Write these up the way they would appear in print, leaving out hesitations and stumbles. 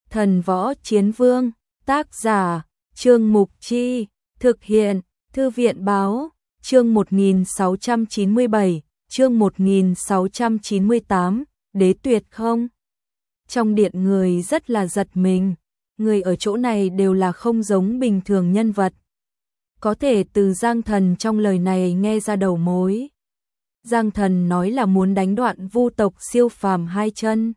Thần Võ Chiến Vương, tác giả, Trương Mục Chi, thực hiện, Thư viện Báo, chương 1697, chương 1698, đế tuyệt không? Trong điện người rất là giật mình, người ở chỗ này đều là không giống bình thường nhân vật. Có thể từ Giang Thần trong lời này nghe ra đầu mối. Giang Thần nói là muốn đánh đoạn vu tộc siêu phàm hai chân,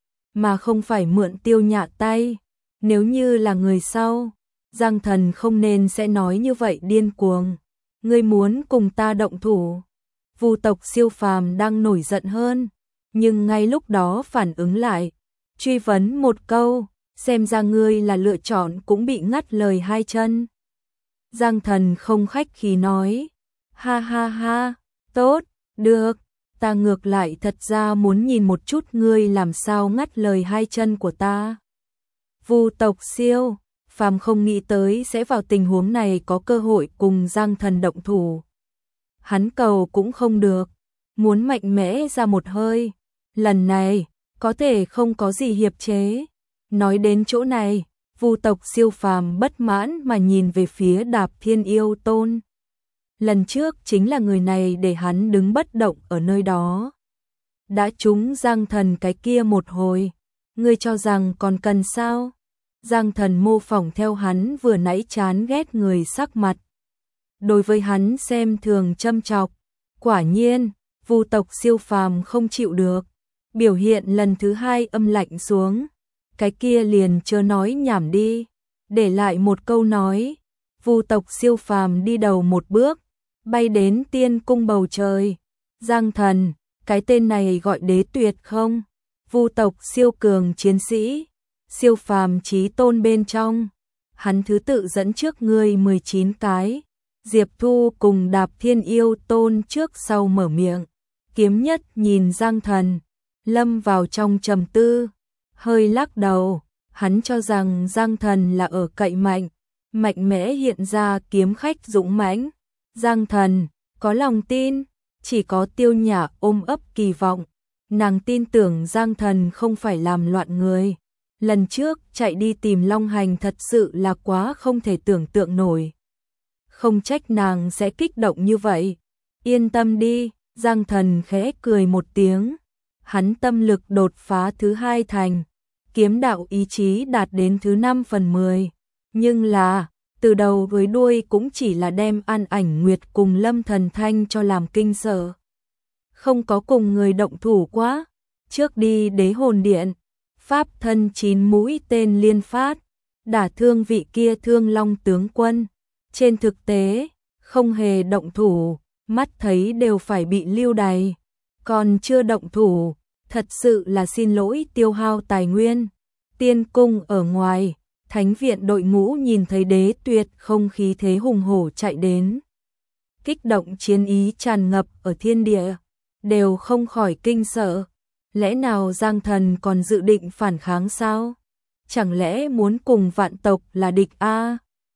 mà không phải mượn Tiêu Nhạ tay. Nếu như là người sau, Giang Thần không nên sẽ nói như vậy điên cuồng. Ngươi muốn cùng ta động thủ? Vu tộc siêu phàm đang nổi giận hơn, nhưng ngay lúc đó phản ứng lại, truy vấn một câu, xem ra ngươi là lựa chọn cũng bị ngắt lời hai chân. Giang Thần không khách khí nói, ha ha ha, tốt, được, ta ngược lại thật ra muốn nhìn một chút ngươi làm sao ngắt lời hai chân của ta. Vu tộc siêu phàm không nghĩ tới sẽ vào tình huống này có cơ hội cùng Giang Thần động thủ. Hắn cầu cũng không được, muốn mạnh mẽ ra một hơi, lần này có thể không có gì hiệp chế. Nói đến chỗ này, Vu tộc siêu phàm bất mãn mà nhìn về phía Đạp Thiên Yêu Tôn. Lần trước chính là người này để hắn đứng bất động ở nơi đó. Đã trúng Giang Thần cái kia một hồi, ngươi cho rằng còn cần sao? Giang Thần mô phỏng theo hắn vừa nãy chán ghét người sắc mặt. Đối với hắn xem thường châm chọc, quả nhiên, Vu tộc siêu phàm không chịu được, biểu hiện lần thứ hai âm lạnh xuống. Cái kia liền chớ nói nhảm đi, để lại một câu nói. Vu tộc siêu phàm đi đầu một bước, bay đến tiên cung bầu trời. Giang Thần, cái tên này gọi đế tuyệt không? Vu tộc siêu cường chiến sĩ, siêu phàm chí tôn bên trong, hắn thứ tự dẫn trước ngươi 19 cái. Diệp Thu cùng Đạp Thiên Yêu Tôn trước sau mở miệng. Kiếm Nhất nhìn Giang Thần, lâm vào trong trầm tư, hơi lắc đầu. Hắn cho rằng Giang Thần là ở cậy mạnh, mạnh mẽ hiện ra kiếm khách dũng mãnh. Giang Thần có lòng tin, chỉ có Tiêu Nhạ ôm ấp kỳ vọng. Nàng tin tưởng Giang Thần không phải làm loạn người. Lần trước chạy đi tìm Long Hành thật sự là quá không thể tưởng tượng nổi. Không trách nàng sẽ kích động như vậy. Yên tâm đi, Giang Thần khẽ cười một tiếng. Hắn tâm lực đột phá thứ 2 thành, kiếm đạo ý chí đạt đến thứ 5/10. Nhưng là, từ đầu với đuôi cũng chỉ là đem An Ảnh Nguyệt cùng Lâm Thần Thanh cho làm kinh sợ. Không có cùng người động thủ quá. Trước đi Đế Hồn Điện, pháp thân 9 mũi tên liên phát, đả thương vị kia Thương Long tướng quân. Trên thực tế, không hề động thủ, mắt thấy đều phải bị lưu đày. Còn chưa động thủ, thật sự là xin lỗi tiêu hao tài nguyên. Tiên cung ở ngoài, Thánh viện đội ngũ nhìn thấy đế tuyệt không khí thế hùng hổ chạy đến. Kích động chiến ý tràn ngập ở thiên địa, đều không khỏi kinh sợ. Lẽ nào Giang Thần còn dự định phản kháng sao? Chẳng lẽ muốn cùng vạn tộc là địch a?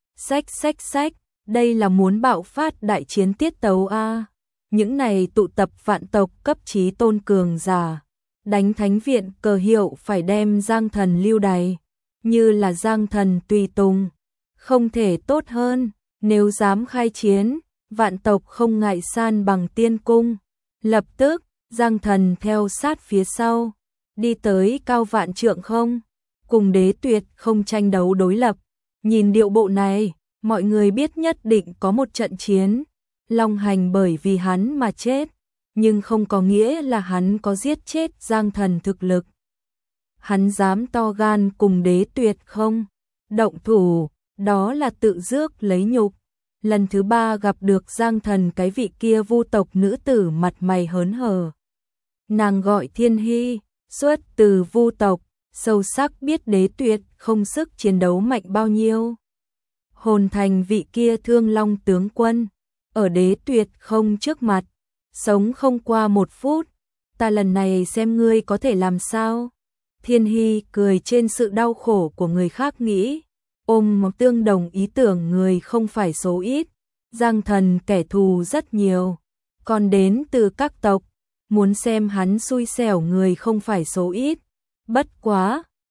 Sách, đây là muốn bạo phát đại chiến tiết tấu a. Những này tụ tập vạn tộc cấp chí tôn cường giả, đánh Thánh viện cờ hiệu phải đem Giang Thần lưu đày, như là Giang Thần tùy tùng, không thể tốt hơn. Nếu dám khai chiến, vạn tộc không ngại san bằng tiên cung. Lập tức, Giang Thần theo sát phía sau, đi tới cao vạn trượng không, cùng đế tuyệt không tranh đấu đối lập. Nhìn điệu bộ này, mọi người biết nhất định có một trận chiến. Long Hành bởi vì hắn mà chết, nhưng không có nghĩa là hắn có giết chết Giang Thần thực lực. Hắn dám to gan cùng đế tuyệt không động thủ, đó là tự rước lấy nhục. Lần thứ 3 gặp được Giang Thần cái vị kia vu tộc nữ tử mặt mày hớn hở. Nàng gọi Thiên Hy, xuất từ vu tộc, sâu sắc biết đế tuyệt không sức chiến đấu mạnh bao nhiêu. Hồn thành vị kia Thương Long tướng quân, ở đế tuyệt không trước mặt, sống không qua 1 phút, ta lần này xem ngươi có thể làm sao. Thiên Hy cười trên sự đau khổ của người khác nghĩ, ôm một tương đồng ý tưởng người không phải số ít. Giang Thần kẻ thù rất nhiều, còn đến từ các tộc, muốn xem hắn xui xẻo người không phải số ít. Bất quá,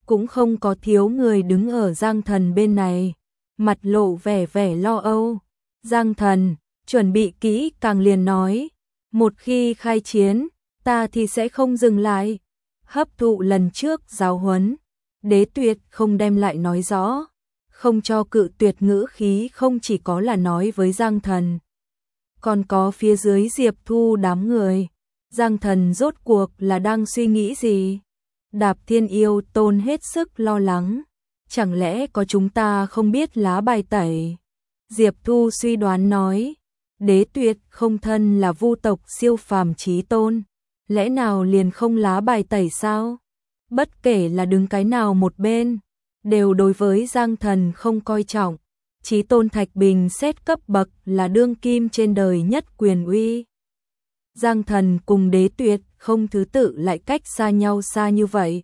cũng không có thiếu người đứng ở Giang Thần bên này, mặt lộ vẻ lo âu. Giang Thần, chuẩn bị kỹ càng liền nói, một khi khai chiến, ta thì sẽ không dừng lại. Hấp thụ lần trước giáo huấn, Đế Tuyệt không đem lại nói rõ, không cho cự tuyệt ngữ khí không chỉ có là nói với Giang Thần, còn có phía dưới Diệp Thu đám người. Giang Thần rốt cuộc là đang suy nghĩ gì? Đạp Thiên Yêu Tôn hết sức lo lắng, chẳng lẽ có chúng ta không biết lá bài tẩy? Diệp Thu suy đoán nói, Đế Tuyệt không thân là vu tộc siêu phàm chí tôn, lẽ nào liền không lá bài tẩy sao? Bất kể là đứng cái nào một bên, đều đối với Giang Thần không coi trọng. Chí tôn Thạch Bình xét cấp bậc là đương kim trên đời nhất quyền uy. Giang Thần cùng Đế Tuyệt không thứ tự lại cách xa nhau xa như vậy.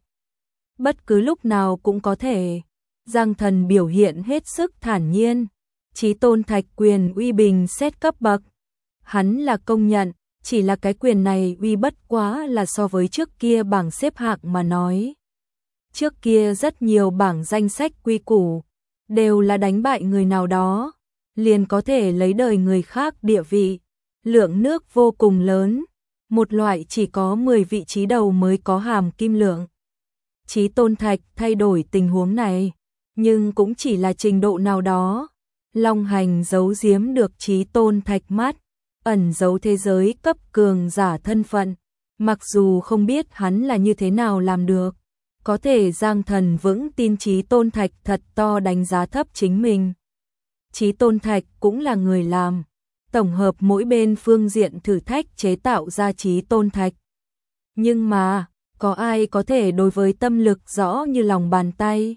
Bất cứ lúc nào cũng có thể. Giang Thần biểu hiện hết sức thản nhiên. Chí tôn Thạch quyền uy bình xét cấp bậc, hắn là công nhận, chỉ là cái quyền này uy bất quá là so với trước kia bảng xếp hạng mà nói. Trước kia rất nhiều bảng danh sách quy củ, đều là đánh bại người nào đó, liền có thể lấy đời người khác địa vị. Lượng nước vô cùng lớn, một loại chỉ có 10 vị trí đầu mới có hàm kim lượng. Chí tôn Thạch thay đổi tình huống này, nhưng cũng chỉ là trình độ nào đó. Long Hành giấu giếm được Chí tôn Thạch mắt, ẩn giấu thế giới cấp cường giả thân phận, mặc dù không biết hắn là như thế nào làm được. Có thể Giang Thần vững tin Chí tôn Thạch thật to đánh giá thấp chính mình. Chí tôn Thạch cũng là người làm, tổng hợp mỗi bên phương diện thử thách chế tạo ra Chí tôn Thạch. Nhưng mà, có ai có thể đối với tâm lực rõ như lòng bàn tay?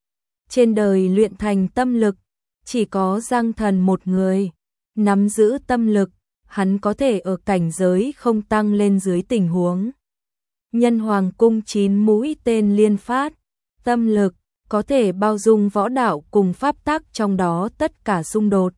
Trên đời luyện thành tâm lực, chỉ có Giang Thần một người. Nắm giữ tâm lực, hắn có thể ở cảnh giới không tăng lên dưới tình huống Nhân Hoàng cung 9 mũi tên liên phát. Tâm lực có thể bao dung võ đạo cùng pháp tắc trong đó tất cả xung đột,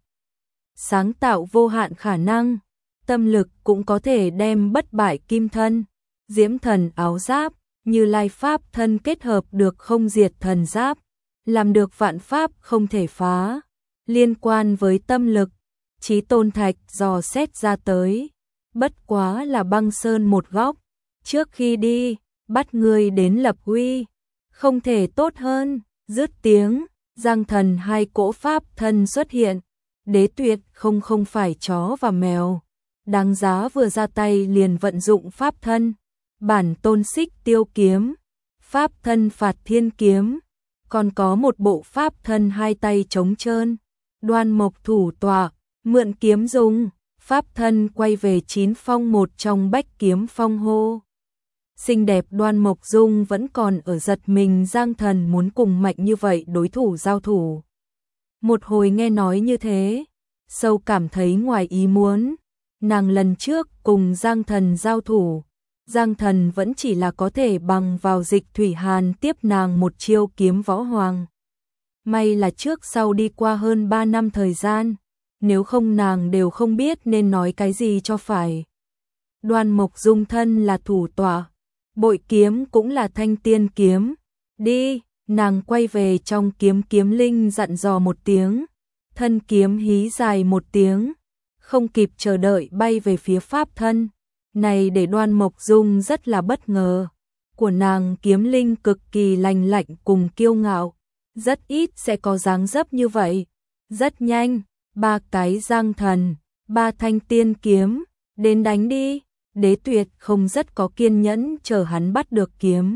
sáng tạo vô hạn khả năng. Tâm lực cũng có thể đem bất bại kim thân, diễm thần áo giáp, Như Lai pháp thân kết hợp được không diệt thần giáp, làm được vạn pháp không thể phá. Liên quan với tâm lực, Chí tôn Thạch dò xét ra tới, bất quá là băng sơn một góc. Trước khi đi, bắt người đến lập uy, không thể tốt hơn. Dứt tiếng, Giang Thần hai cỗ pháp thân xuất hiện. Đế Tuyệt không phải chó và mèo, đáng giá vừa ra tay liền vận dụng pháp thân. Bản tôn xích tiêu kiếm, pháp thân phạt thiên kiếm, còn có một bộ pháp thân hai tay trống trơn. Đoan Mộc thủ tọa, mượn kiếm dùng, pháp thân quay về 9 phong một trong bách kiếm phong hô. Xinh đẹp Đoan Mộc Dung vẫn còn ở giật mình Giang Thần muốn cùng mạnh như vậy đối thủ giao thủ. Một hồi nghe nói như thế, sâu cảm thấy ngoài ý muốn. Nàng lần trước cùng Giang Thần giao thủ, Giang Thần vẫn chỉ là có thể bằng vào Dịch Thủy Hàn tiếp nàng một chiêu kiếm võ hoàng. May là trước sau đi qua hơn 3 năm thời gian, nếu không nàng đều không biết nên nói cái gì cho phải. Đoan Mộc Dung thân là thủ tọa, bội kiếm cũng là thanh tiên kiếm. Đi, nàng quay về trong kiếm linh dặn dò một tiếng, thân kiếm hí dài một tiếng, không kịp chờ đợi bay về phía pháp thân. Này để Đoan Mộc Dung rất là bất ngờ, của nàng kiếm linh cực kỳ lành lạnh cùng kiêu ngạo, rất ít sẽ có dáng dấp như vậy. Rất nhanh, 3 cái Giang Thần, 3 thanh tiên kiếm, đến đánh đi. Đế Tuyệt không rất có kiên nhẫn chờ hắn bắt được kiếm,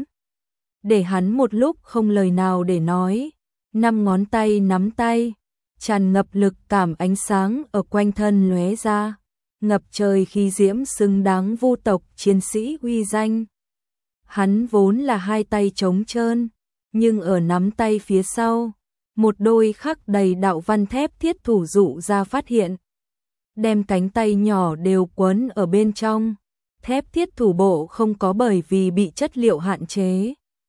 để hắn một lúc không lời nào để nói. 5 ngón tay nắm tay, tràn ngập lực cảm ánh sáng ở quanh thân lóe ra, ngập trời khí diễm xứng đáng vu tộc chiến sĩ uy danh. Hắn vốn là hai tay trống trơn, nhưng ở nắm tay phía sau, một đôi khắc đầy đạo văn thép thiết thủ dụ ra phát hiện, đem cánh tay nhỏ đều quấn ở bên trong. Thép thiết thủ bộ không có bởi vì bị chất liệu hạn chế.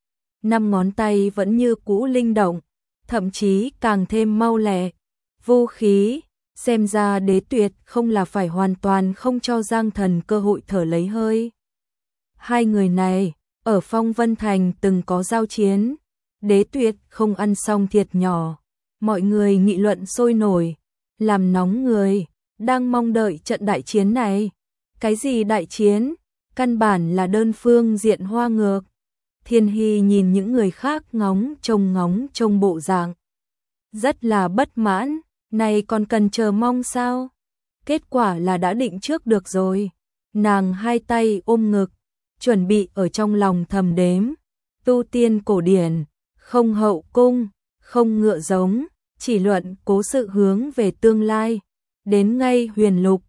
5 ngón tay vẫn như cũ linh động, thậm chí càng thêm mau lẹ. Vô khí, xem ra Đế Tuyệt không là phải hoàn toàn không cho Giang Thần cơ hội thở lấy hơi. Hai người này, ở Phong Vân Thành từng có giao chiến, Đế Tuyệt không ăn xong thiệt nhỏ. Mọi người nghị luận sôi nổi, làm nóng người, đang mong đợi trận đại chiến này. Cái gì đại chiến? Căn bản là đơn phương diện hoa ngược. Thiên Hy nhìn những người khác ngóng trông bộ dạng. Rất là bất mãn, này còn cần chờ mong sao? Kết quả là đã định trước được rồi. Nàng hai tay ôm ngực, chuẩn bị ở trong lòng thầm đếm. Tu tiên cổ điển, không hậu cung, không ngựa giống, chỉ luận cố sự hướng về tương lai. Đến ngay huyền lục,